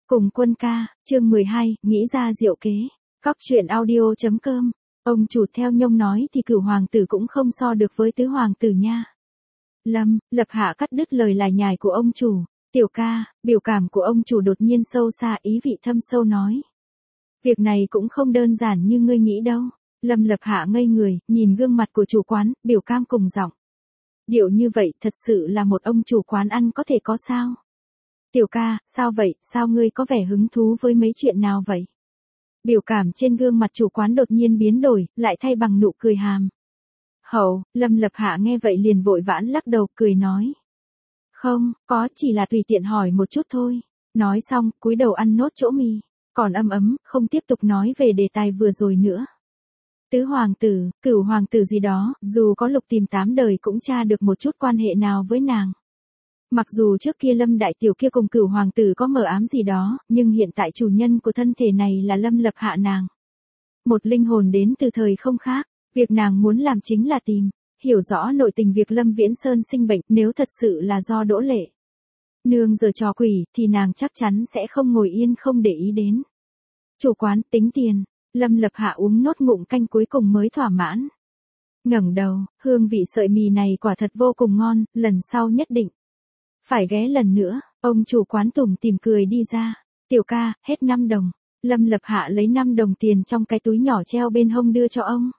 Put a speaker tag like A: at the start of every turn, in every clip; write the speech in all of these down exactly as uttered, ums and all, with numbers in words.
A: Cùng quân ca, chương mười hai, nghĩ ra diệu kế. Cóc truyện audio chấm com. Ông chủ theo nhông nói thì cửu hoàng tử cũng không so được với tứ hoàng tử nha. Lâm, Lập Hạ cắt đứt lời lải nhải của ông chủ. Tiểu ca, biểu cảm của ông chủ đột nhiên sâu xa, ý vị thâm sâu nói. Việc này cũng không đơn giản như ngươi nghĩ đâu. Lâm Lập Hạ ngây người, nhìn gương mặt của chủ quán, biểu cam cùng giọng. Điệu như vậy thật sự là một ông chủ quán ăn có thể có sao? Tiểu ca, sao vậy, sao ngươi có vẻ hứng thú với mấy chuyện nào vậy? Biểu cảm trên gương mặt chủ quán đột nhiên biến đổi, lại thay bằng nụ cười hàm. Hậu, Lâm Lập Hạ nghe vậy liền vội vãn lắc đầu, cười nói. Không, có, chỉ là tùy tiện hỏi một chút thôi. Nói xong, cúi đầu ăn nốt chỗ mì. Còn ấm ấm, không tiếp tục nói về đề tài vừa rồi nữa. Tứ hoàng tử, cửu hoàng tử gì đó, dù có lục tìm tám đời cũng tra được một chút quan hệ nào với nàng. Mặc dù trước kia Lâm đại tiểu kia cùng cửu hoàng tử có mờ ám gì đó, nhưng hiện tại chủ nhân của thân thể này là Lâm Lập Hạ nàng. Một linh hồn đến từ thời không khác, việc nàng muốn làm chính là tìm, hiểu rõ nội tình việc Lâm Viễn Sơn sinh bệnh, nếu thật sự là do Đỗ Lệ nương giở trò quỷ, thì nàng chắc chắn sẽ không ngồi yên không để ý đến. Chủ quán, tính tiền. Lâm Lập Hạ uống nốt ngụm canh cuối cùng mới thỏa mãn. Ngẩng đầu, hương vị sợi mì này quả thật vô cùng ngon, lần sau nhất định phải ghé lần nữa. Ông chủ quán tủm tỉm cười đi ra. Tiểu ca, hết năm đồng. Lâm Lập Hạ lấy năm đồng tiền trong cái túi nhỏ treo bên hông đưa cho ông.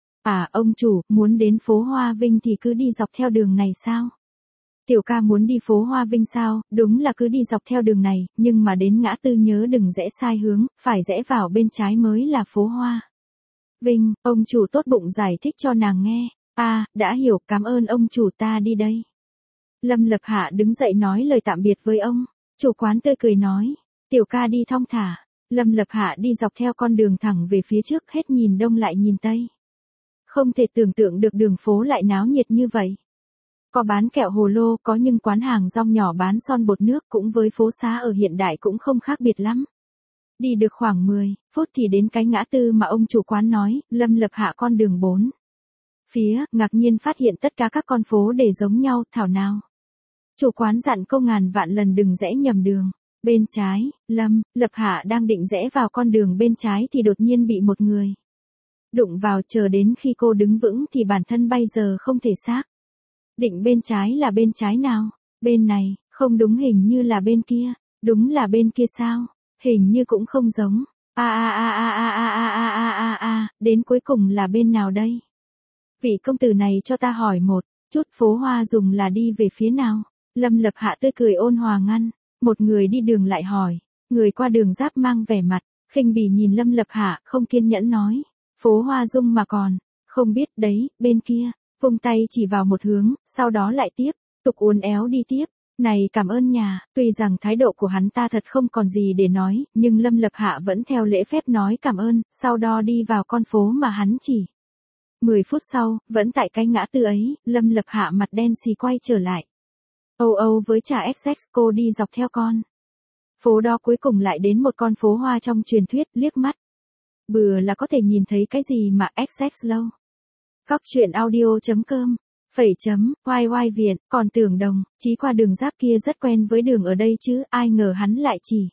A: À, ông chủ, muốn đến phố Hoa Vinh thì cứ đi dọc theo đường này sao? Tiểu ca muốn đi phố Hoa Vinh sao? Đúng là cứ đi dọc theo đường này, nhưng mà đến ngã tư nhớ đừng rẽ sai hướng, phải rẽ vào bên trái mới là phố Hoa Vinh. Ông chủ tốt bụng giải thích cho nàng nghe. À, đã hiểu, cảm ơn ông chủ, ta đi đây. Lâm Lập Hạ đứng dậy nói lời tạm biệt với ông. Chủ quán tươi cười nói. Tiểu ca đi thong thả. Lâm Lập Hạ đi dọc theo con đường thẳng về phía trước, hết nhìn đông lại nhìn tây. Không thể tưởng tượng được đường phố lại náo nhiệt như vậy. Có bán kẹo hồ lô, có nhưng quán hàng rong nhỏ bán son bột nước cũng với phố xá ở hiện đại cũng không khác biệt lắm. Đi được khoảng mười phút thì đến cái ngã tư mà ông chủ quán nói. Lâm Lập Hạ con đường bốn phía, ngạc nhiên phát hiện tất cả các con phố để giống nhau, thảo nào. Chủ quán dặn câu ngàn vạn lần đừng rẽ nhầm đường. Bên trái, Lâm Lập Hạ đang định rẽ vào con đường bên trái thì đột nhiên bị một người đụng vào, chờ đến khi cô đứng vững thì bản thân bây giờ không thể xác định bên trái là bên trái nào. Bên này, không đúng, hình như là bên kia. Đúng là bên kia sao? Hình như cũng không giống. A a a a a a a a a a a, đến cuối cùng là bên nào đây? Vị công tử này cho ta hỏi một chút, phố Hoa dùng là đi về phía nào? Lâm Lập Hạ tươi cười ôn hòa ngăn. Một người đi đường lại hỏi. Người qua đường giáp mang vẻ mặt khinh bỉ nhìn Lâm Lập Hạ, không kiên nhẫn nói. Phố Hoa Dung mà còn không biết đấy, bên kia. Vung tay chỉ vào một hướng, sau đó lại tiếp tục uốn éo đi tiếp. Này, cảm ơn nhà. Tuy rằng thái độ của hắn ta thật không còn gì để nói, nhưng Lâm Lập Hạ vẫn theo lễ phép nói cảm ơn, sau đó đi vào con phố mà hắn chỉ. Mười phút sau, vẫn tại cái ngã tư ấy, Lâm Lập Hạ mặt đen xì quay trở lại. Âu Âu với trà ích ích, cô đi dọc theo con phố đó cuối cùng lại đến một con phố hoa trong truyền thuyết, liếc mắt bừa là có thể nhìn thấy cái gì mà ích ích lâu. Cóc truyện audio chấm com. Phẩy chấm, oai oai viện, còn tưởng đồng, chí qua đường giáp kia rất quen với đường ở đây chứ, ai ngờ hắn lại chỉ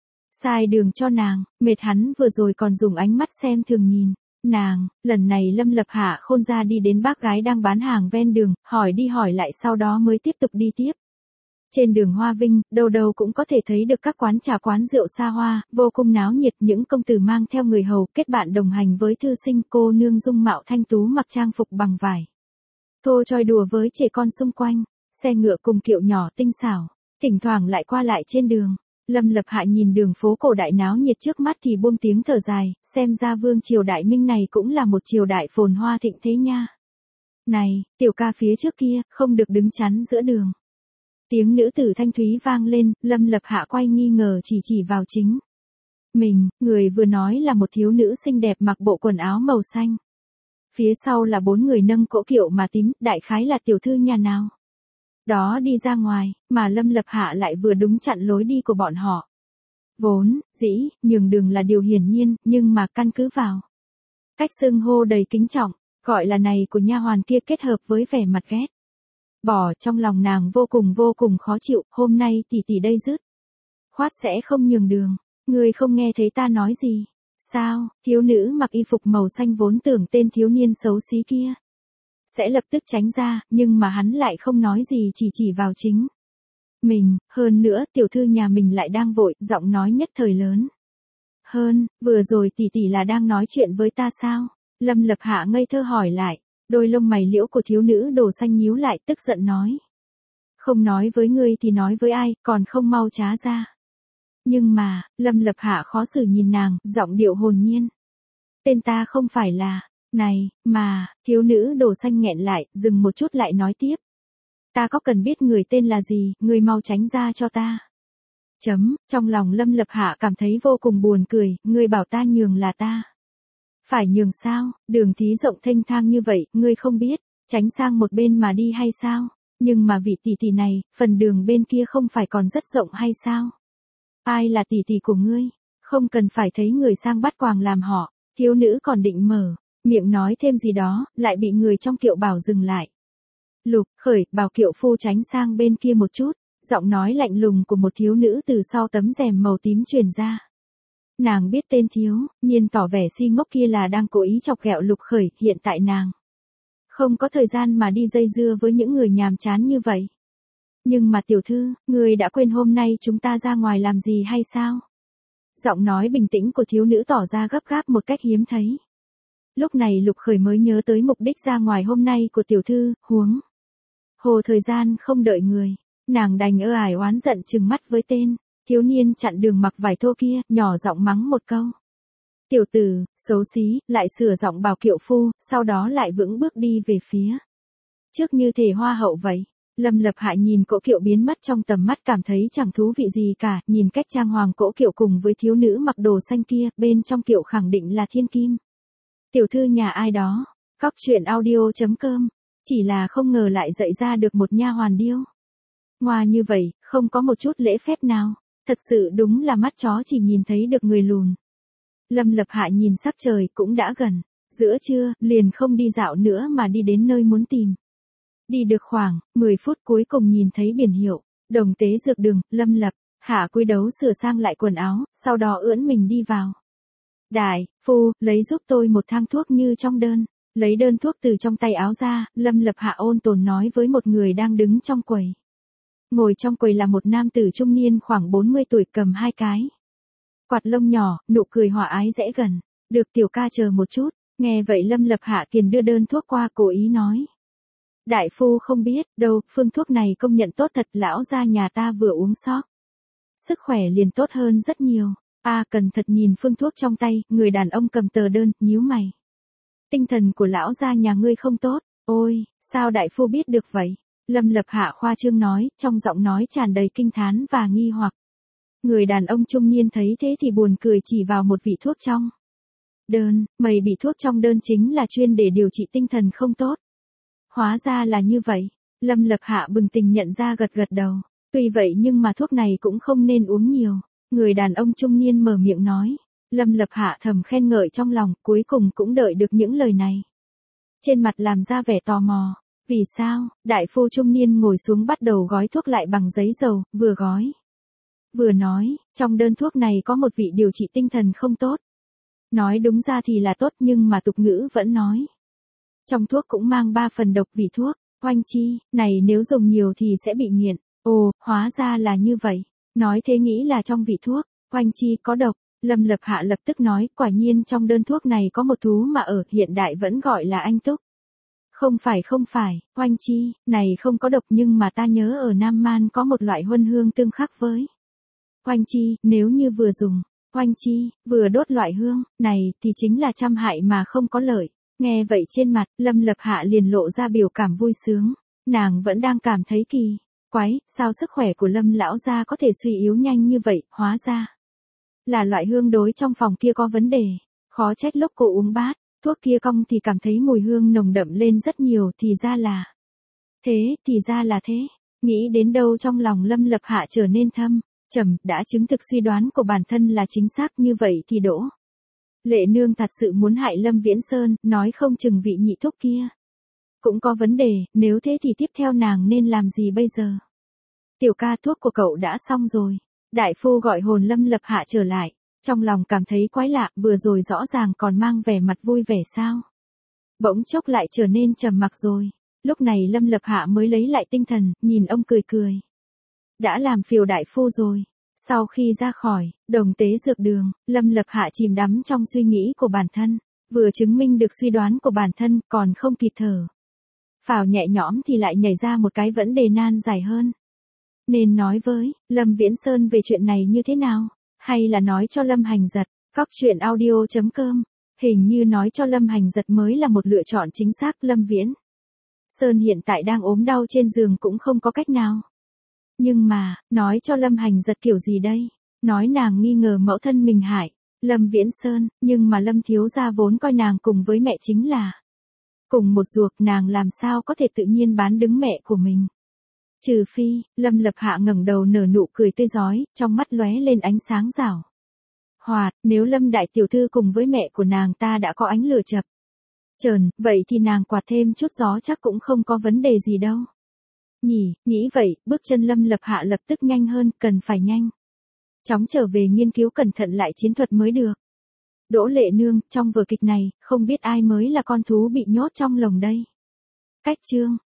A: sai đường cho nàng, mệt hắn vừa rồi còn dùng ánh mắt xem thường nhìn nàng. Lần này Lâm Lập Hạ khôn ra đi đến bác gái đang bán hàng ven đường, hỏi đi hỏi lại sau đó mới tiếp tục đi tiếp. Trên đường Hoa Vinh, đâu đâu cũng có thể thấy được các quán trà quán rượu xa hoa, vô cùng náo nhiệt, những công tử mang theo người hầu, kết bạn đồng hành với thư sinh, cô nương dung mạo thanh tú mặc trang phục bằng vải thô choi đùa với trẻ con xung quanh, xe ngựa cùng kiệu nhỏ tinh xảo, thỉnh thoảng lại qua lại trên đường. Lâm Lập Hạ nhìn đường phố cổ đại náo nhiệt trước mắt thì buông tiếng thở dài, xem ra vương triều Đại Minh này cũng là một triều đại phồn hoa thịnh thế nha. Này, tiểu ca phía trước kia, không được đứng chắn giữa đường. Tiếng nữ tử thanh thúy vang lên, Lâm Lập Hạ quay nghi ngờ chỉ chỉ vào chính mình, người vừa nói là một thiếu nữ xinh đẹp mặc bộ quần áo màu xanh. Phía sau là bốn người nâng cỗ kiệu mà tím, đại khái là tiểu thư nhà nào đó đi ra ngoài, mà Lâm Lập Hạ lại vừa đúng chặn lối đi của bọn họ. Vốn dĩ nhường đường là điều hiển nhiên, nhưng mà căn cứ vào cách xưng hô đầy kính trọng, gọi là này của nha hoàn kia kết hợp với vẻ mặt ghét bỏ, trong lòng nàng vô cùng vô cùng khó chịu. Hôm nay tỷ tỷ đây rứt khoát sẽ không nhường đường. Ngươi không nghe thấy ta nói gì. Sao, thiếu nữ mặc y phục màu xanh vốn tưởng tên thiếu niên xấu xí kia sẽ lập tức tránh ra, nhưng mà hắn lại không nói gì, chỉ chỉ vào chính mình, hơn nữa tiểu thư nhà mình lại đang vội, giọng nói nhất thời lớn. Hơn, vừa rồi tỷ tỷ là đang nói chuyện với ta sao? Lâm Lập Hạ ngây thơ hỏi lại, đôi lông mày liễu của thiếu nữ đồ xanh nhíu lại, tức giận nói. Không nói với ngươi thì nói với ai, còn không mau trá ra. Nhưng mà, Lâm Lập Hạ khó xử nhìn nàng, giọng điệu hồn nhiên. Tên ta không phải là, này, mà, thiếu nữ đồ xanh nghẹn lại, dừng một chút lại nói tiếp. Ta có cần biết người tên là gì, người mau tránh ra cho ta. Chấm, trong lòng Lâm Lập Hạ cảm thấy vô cùng buồn cười, ngươi bảo ta nhường là ta. Phải nhường sao, đường thí rộng thênh thang như vậy, ngươi không biết, tránh sang một bên mà đi hay sao? Nhưng mà vị tỷ tỷ này, phần đường bên kia không phải còn rất rộng hay sao? Ai là tỷ tỷ của ngươi? Không cần phải thấy người sang bắt quàng làm họ, thiếu nữ còn định mở miệng nói thêm gì đó, lại bị người trong kiệu bảo dừng lại. Lục, Khởi, bảo kiệu phu tránh sang bên kia một chút, giọng nói lạnh lùng của một thiếu nữ từ sau tấm rèm màu tím truyền ra. Nàng biết tên thiếu, nhiên tỏ vẻ si ngốc kia là đang cố ý chọc ghẹo Lục Khởi, hiện tại nàng không có thời gian mà đi dây dưa với những người nhàm chán như vậy. Nhưng mà tiểu thư, người đã quên hôm nay chúng ta ra ngoài làm gì hay sao? Giọng nói bình tĩnh của thiếu nữ tỏ ra gấp gáp một cách hiếm thấy. Lúc này Lục Khởi mới nhớ tới mục đích ra ngoài hôm nay của tiểu thư, huống hồ thời gian không đợi người. Nàng đành ơ ải oán giận trừng mắt với tên thiếu niên chặn đường mặc vải thô kia, nhỏ giọng mắng một câu. Tiểu tử, xấu xí, lại sửa giọng bảo kiệu phu, sau đó lại vững bước đi về phía trước như thể hoa hậu vậy. Lâm Lập Hạ nhìn cỗ kiệu biến mất trong tầm mắt cảm thấy chẳng thú vị gì cả, nhìn cách trang hoàng cỗ kiệu cùng với thiếu nữ mặc đồ xanh kia, bên trong kiệu khẳng định là thiên kim. Tiểu thư nhà ai đó, Cóc truyện audio chấm com, chỉ là không ngờ lại dạy ra được một nha hoàn điêu ngoa như vậy, không có một chút lễ phép nào, thật sự đúng là mắt chó chỉ nhìn thấy được người lùn. Lâm Lập Hạ nhìn sắc trời cũng đã gần giữa trưa, liền không đi dạo nữa mà đi đến nơi muốn tìm. Đi được khoảng mười phút cuối cùng nhìn thấy biển hiệu, Đồng Tế Dược Đường, Lâm Lập Hạ cúi đấu sửa sang lại quần áo, sau đó ưỡn mình đi vào. Đại phu, lấy giúp tôi một thang thuốc như trong đơn. Lấy đơn thuốc từ trong tay áo ra, Lâm Lập Hạ ôn tồn nói với một người đang đứng trong quầy. Ngồi trong quầy là một nam tử trung niên khoảng bốn mươi tuổi cầm hai cái quạt lông nhỏ, nụ cười hòa ái dễ gần. Được tiểu ca chờ một chút, nghe vậy Lâm Lập Hạ kiền đưa đơn thuốc qua cố ý nói. Đại phu không biết, đâu, phương thuốc này công nhận tốt thật, lão gia nhà ta vừa uống sót. Sức khỏe liền tốt hơn rất nhiều. A à, cần thật nhìn phương thuốc trong tay, người đàn ông cầm tờ đơn, nhíu mày. Tinh thần của lão gia nhà ngươi không tốt, ôi, sao đại phu biết được vậy? Lâm Lập Hạ khoa trương nói, trong giọng nói tràn đầy kinh thán và nghi hoặc. Người đàn ông trung niên thấy thế thì buồn cười chỉ vào một vị thuốc trong đơn, mày bị thuốc trong đơn chính là chuyên để điều trị tinh thần không tốt. Hóa ra là như vậy, Lâm Lập Hạ bừng tỉnh nhận ra gật gật đầu, tuy vậy nhưng mà thuốc này cũng không nên uống nhiều, người đàn ông trung niên mở miệng nói. Lâm Lập Hạ thầm khen ngợi trong lòng, cuối cùng cũng đợi được những lời này. Trên mặt làm ra vẻ tò mò, vì sao, đại phu trung niên ngồi xuống bắt đầu gói thuốc lại bằng giấy dầu, vừa gói vừa nói, trong đơn thuốc này có một vị điều trị tinh thần không tốt. Nói đúng ra thì là tốt nhưng mà tục ngữ vẫn nói. Trong thuốc cũng mang ba phần độc vị thuốc, oanh chi, này nếu dùng nhiều thì sẽ bị nghiện. Ồ, hóa ra là như vậy. Nói thế nghĩ là trong vị thuốc, oanh chi có độc. Lâm Lập Hạ lập tức nói, quả nhiên trong đơn thuốc này có một thú mà ở hiện đại vẫn gọi là anh túc. Không phải không phải, oanh chi, này không có độc nhưng mà ta nhớ ở Nam Man có một loại huân hương tương khắc với oanh chi, nếu như vừa dùng oanh chi, vừa đốt loại hương này thì chính là trăm hại mà không có lợi. Nghe vậy trên mặt, Lâm Lập Hạ liền lộ ra biểu cảm vui sướng. Nàng vẫn đang cảm thấy kỳ quái, sao sức khỏe của Lâm lão gia có thể suy yếu nhanh như vậy, hóa ra là loại hương đối trong phòng kia có vấn đề. Khó trách lúc cô uống bát thuốc kia cong thì cảm thấy mùi hương nồng đậm lên rất nhiều, thì ra là thế, thì ra là thế. Nghĩ đến đâu trong lòng Lâm Lập Hạ trở nên thâm trầm, đã chứng thực suy đoán của bản thân là chính xác như vậy thì Đỗ Lệ Nương thật sự muốn hại Lâm Viễn Sơn, nói không chừng vị nhị thúc kia cũng có vấn đề, nếu thế thì tiếp theo nàng nên làm gì bây giờ? Tiểu ca, thuốc của cậu đã xong rồi. Đại phu gọi hồn Lâm Lập Hạ trở lại, trong lòng cảm thấy quái lạ, vừa rồi rõ ràng còn mang vẻ mặt vui vẻ sao. Bỗng chốc lại trở nên trầm mặc rồi. Lúc này Lâm Lập Hạ mới lấy lại tinh thần, nhìn ông cười cười. Đã làm phiền đại phu rồi. Sau khi ra khỏi Đồng Tế Dược Đường, Lâm Lập Hạ chìm đắm trong suy nghĩ của bản thân, vừa chứng minh được suy đoán của bản thân, còn không kịp thở phào nhẹ nhõm thì lại nhảy ra một cái vấn đề nan giải hơn. Nên nói với Lâm Viễn Sơn về chuyện này như thế nào? Hay là nói cho Lâm Hành Giật? Cóc truyện audio chấm com. Hình như nói cho Lâm Hành Giật mới là một lựa chọn chính xác. Lâm Viễn Sơn hiện tại đang ốm đau trên giường cũng không có cách nào. Nhưng mà, nói cho Lâm Hành Giật kiểu gì đây? Nói nàng nghi ngờ mẫu thân mình hại Lâm Viễn Sơn, nhưng mà Lâm thiếu gia vốn coi nàng cùng với mẹ chính là cùng một ruột, nàng làm sao có thể tự nhiên bán đứng mẹ của mình. Trừ phi, Lâm Lập Hạ ngẩng đầu nở nụ cười tươi rói, trong mắt lóe lên ánh sáng rảo hoạt, nếu Lâm đại tiểu thư cùng với mẹ của nàng ta đã có ánh lửa chập chờn, vậy thì nàng quạt thêm chút gió chắc cũng không có vấn đề gì đâu. Nhỉ, nghĩ vậy, bước chân Lâm Lập Hạ lập tức nhanh hơn, cần phải nhanh chóng trở về nghiên cứu cẩn thận lại chiến thuật mới được. Đỗ Lệ Nương, trong vở kịch này, không biết ai mới là con thú bị nhốt trong lồng đây. Cách chương